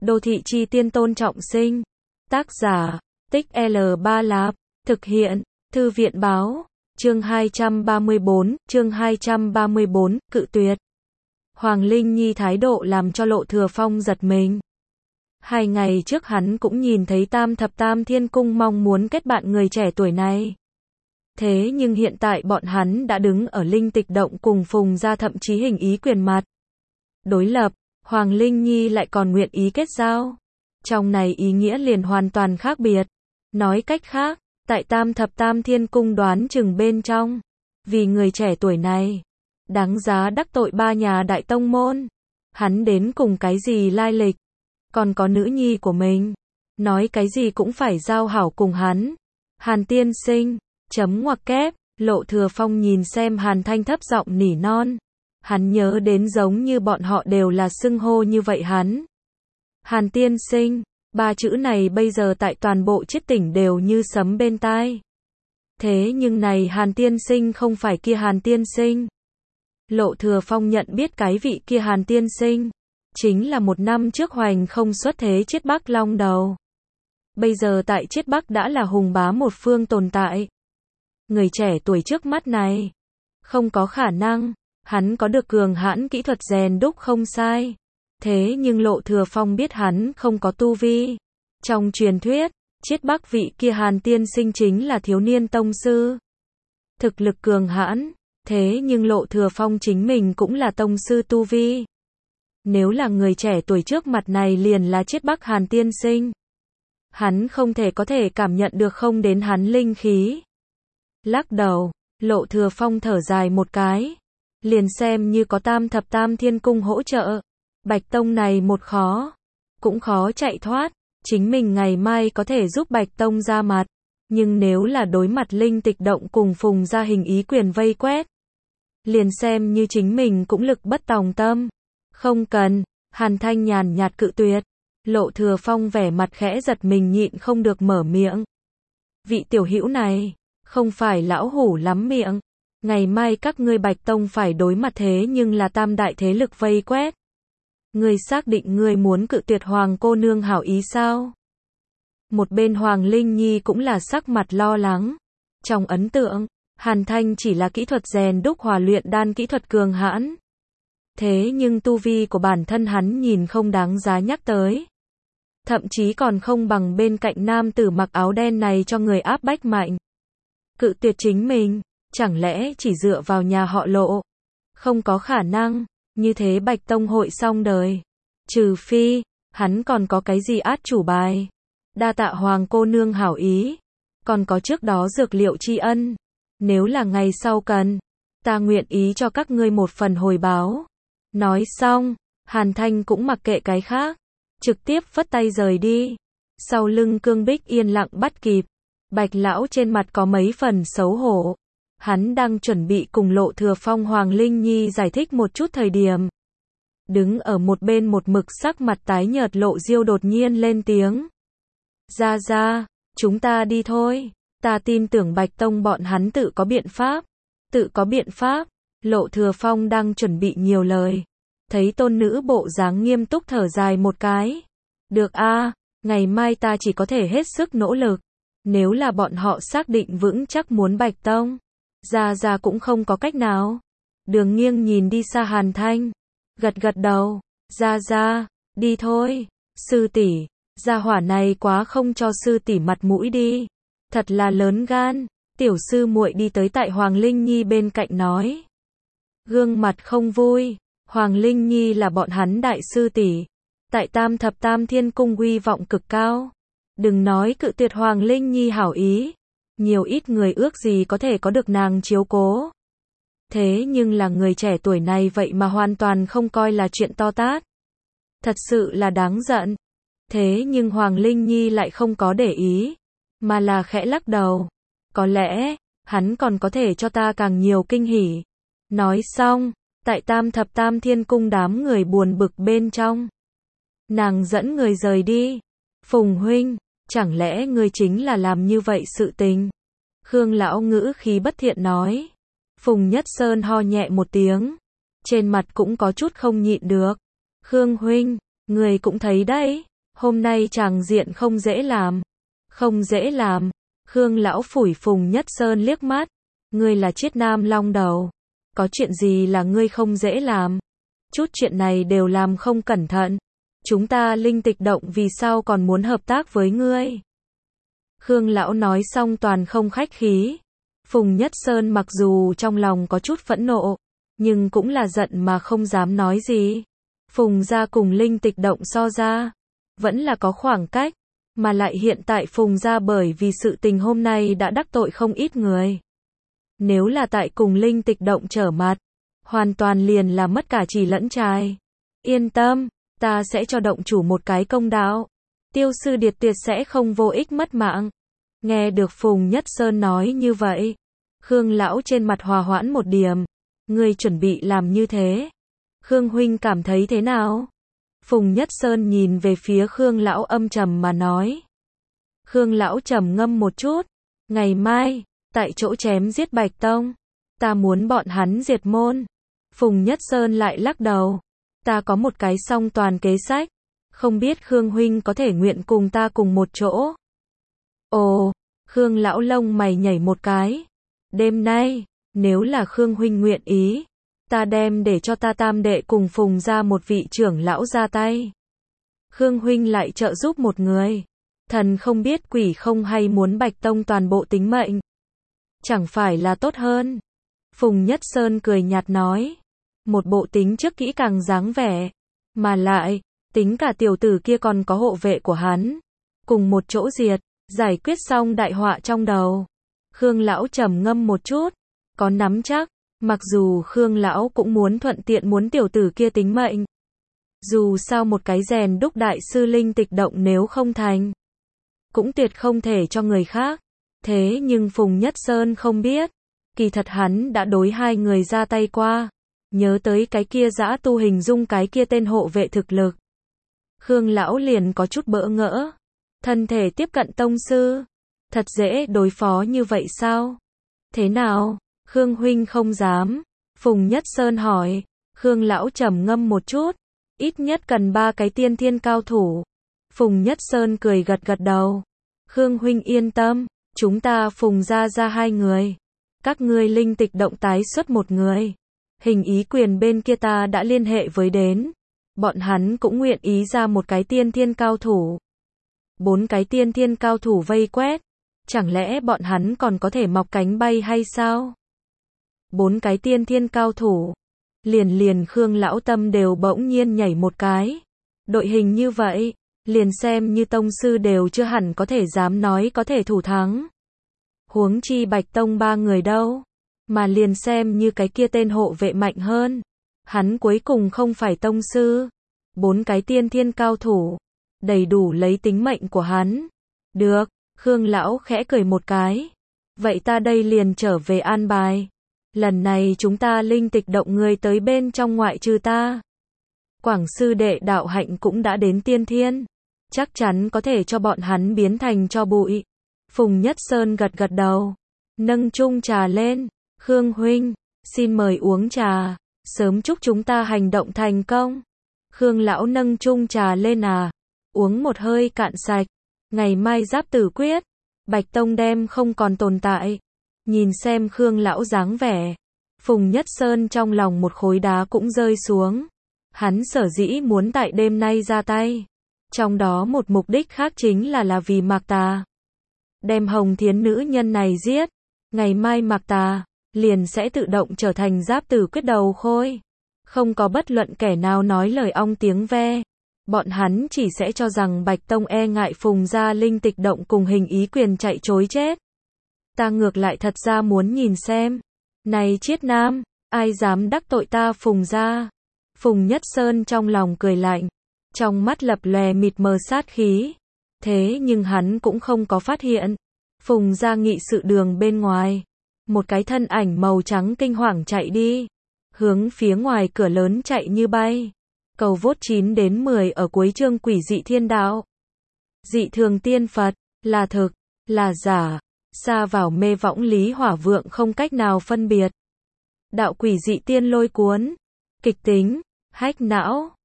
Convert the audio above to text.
Đô thị chi tiên Tôn Trọng Sinh. Tác giả, Tích L3 Lạp. Thực hiện, Thư viện báo. Chương 234, chương 234, cự tuyệt. Hoàng Linh Nhi thái độ làm cho Lộ Thừa Phong giật mình. 2 ngày trước hắn cũng nhìn thấy Tam Thập Tam Thiên Cung mong muốn kết bạn người trẻ tuổi này. Thế nhưng hiện tại bọn hắn đã đứng ở Linh Tịch Động cùng Phùng gia thậm chí hình ý quyền mặt. Đối lập, Hoàng Linh Nhi lại còn nguyện ý kết giao. Trong này ý nghĩa liền hoàn toàn khác biệt. Nói cách khác, tại Tam Thập Tam Thiên Cung đoán chừng bên trong, vì người trẻ tuổi này, đáng giá đắc tội 3 nhà đại tông môn. Hắn đến cùng cái gì lai lịch, còn có nữ nhi của mình, nói cái gì cũng phải giao hảo cùng hắn. Hàn tiên sinh, chấm ngoặc kép, Lộ Thừa Phong nhìn xem Hàn Thanh thấp giọng nỉ non. Hắn nhớ đến giống như bọn họ đều là xưng hô như vậy hắn. Hàn tiên sinh, 3 chữ này bây giờ tại toàn bộ Chiết tỉnh đều như sấm bên tai. Thế nhưng này Hàn tiên sinh không phải kia Hàn tiên sinh. Lộ Thừa Phong nhận biết cái vị kia Hàn tiên sinh, chính là 1 năm trước hoành không xuất thế Chiết Bắc Long Đầu. Bây giờ tại Chiết Bắc đã là hùng bá một phương tồn tại. Người trẻ tuổi trước mắt này, không có khả năng, hắn có được cường hãn kỹ thuật rèn đúc không sai. Thế nhưng Lộ Thừa Phong biết hắn không có tu vi. Trong truyền thuyết, Chiết Bắc vị kia Hàn tiên sinh chính là thiếu niên tông sư. Thực lực cường hãn, thế nhưng Lộ Thừa Phong chính mình cũng là tông sư tu vi. Nếu là người trẻ tuổi trước mặt này liền là Chiết Bắc Hàn tiên sinh, hắn không thể có thể cảm nhận được không đến hắn linh khí. Lắc đầu, Lộ Thừa Phong thở dài một cái. Liền xem như có Tam Thập Tam Thiên Cung hỗ trợ, Bạch Tông này một cũng khó chạy thoát. Chính mình ngày mai có thể giúp Bạch Tông ra mặt, nhưng nếu là đối mặt Linh Tịch Động cùng Phùng gia hình ý quyền vây quét, liền xem như chính mình cũng lực bất tòng tâm. Không cần, Hàn Thanh nhàn nhạt cự tuyệt. Lộ Thừa Phong vẻ mặt khẽ giật mình nhịn không được mở miệng. Vị tiểu hữu này, không phải lão hủ lắm miệng. Ngày mai các ngươi Bạch Tông phải đối mặt thế nhưng là tam đại thế lực vây quét. Ngươi xác định ngươi muốn cự tuyệt Hoàng cô nương hảo ý sao? Một bên Hoàng Linh Nhi cũng là sắc mặt lo lắng. Trong ấn tượng, Hàn Thanh chỉ là kỹ thuật rèn đúc hòa luyện đan kỹ thuật cường hãn. Thế nhưng tu vi của bản thân hắn nhìn không đáng giá nhắc tới. Thậm chí còn không bằng bên cạnh nam tử mặc áo đen này cho người áp bách mạnh. Cự tuyệt chính mình, chẳng lẽ chỉ dựa vào nhà họ Lộ? Không có khả năng, như thế Bạch Tông hội xong đời. Trừ phi, hắn còn có cái gì át chủ bài. Đa tạ Hoàng cô nương hảo ý. Còn có trước đó dược liệu tri ân. Nếu là ngày sau cần, ta nguyện ý cho các ngươi một phần hồi báo. Nói xong, Hàn Thanh cũng mặc kệ cái khác, trực tiếp phất tay rời đi. Sau lưng Cương Bích yên lặng bắt kịp. Bạch lão trên mặt có mấy phần xấu hổ. Hắn đang chuẩn bị cùng Lộ Thừa Phong Hoàng Linh Nhi giải thích một chút thời điểm. Đứng ở một bên một mực sắc mặt tái nhợt Lộ Diêu đột nhiên lên tiếng. Ra, chúng ta đi thôi. Ta tin tưởng Bạch Tông bọn hắn tự có biện pháp. Tự có biện pháp. Lộ Thừa Phong đang chuẩn bị nhiều lời. Thấy tôn nữ bộ dáng nghiêm túc thở dài một cái. Được a, ngày mai ta chỉ có thể hết sức nỗ lực. Nếu là bọn họ xác định vững chắc muốn Bạch Tông, ra cũng không có cách nào. Đường Nghiêng nhìn đi xa Hàn Thanh, gật đầu. Ra, đi thôi. Sư tỷ, gia hỏa này quá không cho sư tỷ mặt mũi đi. Thật là lớn gan. Tiểu sư muội đi tới tại Hoàng Linh Nhi bên cạnh nói. Gương mặt không vui. Hoàng Linh Nhi là bọn hắn đại sư tỷ, tại Tam Thập Tam Thiên Cung uy vọng cực cao. Đừng nói cự tuyệt Hoàng Linh Nhi hảo ý, nhiều ít người ước gì có thể có được nàng chiếu cố. Thế nhưng là người trẻ tuổi này vậy mà hoàn toàn không coi là chuyện to tát. Thật sự là đáng giận. Thế nhưng Hoàng Linh Nhi lại không có để ý, mà là khẽ lắc đầu. Có lẽ, hắn còn có thể cho ta càng nhiều kinh hỉ. Nói xong, tại Tam Thập Tam Thiên Cung đám người buồn bực bên trong, nàng dẫn người rời đi. Phùng huynh, chẳng lẽ ngươi chính là làm như vậy sự tình? Khương lão ngữ khí bất thiện nói. Phùng Nhất Sơn ho nhẹ một tiếng, trên mặt cũng có chút không nhịn được. Khương huynh, người cũng thấy đấy, Hôm nay tràng diện không dễ làm. Không dễ làm. Khương lão phủi Phùng Nhất Sơn liếc mắt. Ngươi là Chiết Nam Long đầu. Có chuyện gì là ngươi không dễ làm? Chút chuyện này đều làm không cẩn thận. Chúng ta Linh Tịch Động vì sao còn muốn hợp tác với ngươi? Khương lão nói xong toàn không khách khí. Phùng Nhất Sơn mặc dù trong lòng có chút phẫn nộ, nhưng cũng là giận mà không dám nói gì. Phùng gia cùng Linh Tịch Động so ra, vẫn là có khoảng cách, mà lại hiện tại Phùng gia bởi vì sự tình hôm nay đã đắc tội không ít người. Nếu là tại cùng Linh Tịch Động trở mặt, hoàn toàn liền là mất cả trì lẫn trai. Yên tâm, ta sẽ cho động chủ một cái công đạo. Tiêu sư Điệt tuyệt sẽ không vô ích mất mạng. Nghe được Phùng Nhất Sơn nói như vậy, Khương lão trên mặt hòa hoãn một điểm. Ngươi chuẩn bị làm như thế. Khương huynh cảm thấy thế nào? Phùng Nhất Sơn nhìn về phía Khương lão âm trầm mà nói. Khương lão trầm ngâm một chút. Ngày mai, tại chỗ chém giết Bạch Tông. Ta muốn bọn hắn diệt môn. Phùng Nhất Sơn lại lắc đầu. Ta có một cái song toàn kế sách. Không biết Khương huynh có thể nguyện cùng ta cùng một chỗ. Ồ, Khương lão lông mày nhảy một cái. Đêm nay, nếu là Khương huynh nguyện ý, ta đem để cho ta tam đệ cùng Phùng ra một vị trưởng lão ra tay. Khương huynh lại trợ giúp một người. Thần không biết quỷ không hay muốn Bạch Tông toàn bộ tính mệnh. Chẳng phải là tốt hơn. Phùng Nhất Sơn cười nhạt nói. Một bộ tính trước kỹ càng dáng vẻ. Mà lại, tính cả tiểu tử kia còn có hộ vệ của hắn. Cùng một chỗ diệt, giải quyết xong đại họa trong đầu. Khương lão trầm ngâm một chút. Có nắm chắc, mặc dù Khương lão cũng muốn thuận tiện muốn tiểu tử kia tính mệnh. Dù sao một cái rèn đúc đại sư Linh Tịch Động nếu không thành, cũng tuyệt không thể cho người khác. Thế nhưng Phùng Nhất Sơn không biết, kỳ thật hắn đã đối hai người ra tay qua. Nhớ tới cái kia dã tu hình dung cái kia tên hộ vệ thực lực. Khương lão liền có chút bỡ ngỡ. Thân thể tiếp cận tông sư. Thật dễ đối phó như vậy sao? Thế nào? Khương huynh không dám. Phùng Nhất Sơn hỏi. Khương lão trầm ngâm một chút. Ít nhất cần 3 cái tiên thiên cao thủ. Phùng Nhất Sơn cười gật gật đầu. Khương huynh yên tâm. Chúng ta Phùng ra 2 người. Các ngươi Linh Tịch Động tái xuất 1 người. Hình ý quyền bên kia ta đã liên hệ với đến. Bọn hắn cũng nguyện ý ra 1 cái tiên thiên cao thủ. 4 cái tiên thiên cao thủ vây quét. Chẳng lẽ bọn hắn còn có thể mọc cánh bay hay sao? 4 cái tiên thiên cao thủ. Liền Khương lão tâm đều bỗng nhiên nhảy một cái. Đội hình như vậy, liền xem như tông sư đều chưa hẳn có thể dám nói có thể thủ thắng. Huống chi Bạch Tông 3 người đâu. Mà liền xem như cái kia tên hộ vệ mạnh hơn. Hắn cuối cùng không phải tông sư. 4 cái tiên thiên cao thủ. Đầy đủ lấy tính mệnh của hắn. Được, Khương lão khẽ cười một cái. Vậy ta đây liền trở về an bài. Lần này chúng ta Linh Tịch Động người tới bên trong ngoại trừ ta. Quảng sư đệ đạo hạnh cũng đã đến tiên thiên. Chắc chắn có thể cho bọn hắn biến thành tro bụi. Phùng Nhất Sơn gật gật đầu. Nâng chung trà lên. Khương huynh, xin mời uống trà. Sớm chúc chúng ta hành động thành công. Khương lão nâng chung trà lên à. Uống một hơi cạn sạch. Ngày mai giáp tử quyết. Bạch Tông đem không còn tồn tại. Nhìn xem Khương lão dáng vẻ. Phùng Nhất Sơn trong lòng một khối đá cũng rơi xuống. Hắn sở dĩ muốn tại đêm nay ra tay. Trong đó một mục đích khác chính là vì Mạc Tà. Đem Hồng Thiến nữ nhân này giết. Ngày mai Mạc Tà liền sẽ tự động trở thành giáp tử quyết đầu khôi. Không có bất luận kẻ nào nói lời ong tiếng ve. Bọn hắn chỉ sẽ cho rằng Bạch Tông e ngại Phùng gia Linh Tịch Động cùng hình ý quyền chạy chối chết. Ta ngược lại thật ra muốn nhìn xem. Này Chiết Nam, ai dám đắc tội ta Phùng gia? Phùng Nhất Sơn trong lòng cười lạnh. Trong mắt lập lòe mịt mờ sát khí. Thế nhưng hắn cũng không có phát hiện. Phùng gia nghị sự đường bên ngoài. Một cái thân ảnh màu trắng kinh hoàng chạy đi. Hướng phía ngoài cửa lớn chạy như bay. Cầu vốt 9 đến 10 ở cuối chương Quỷ dị thiên đạo. Dị thường tiên Phật, là thực, là giả, xa vào mê võng lý hỏa vượng không cách nào phân biệt. Đạo quỷ dị tiên lôi cuốn, kịch tính, hách não.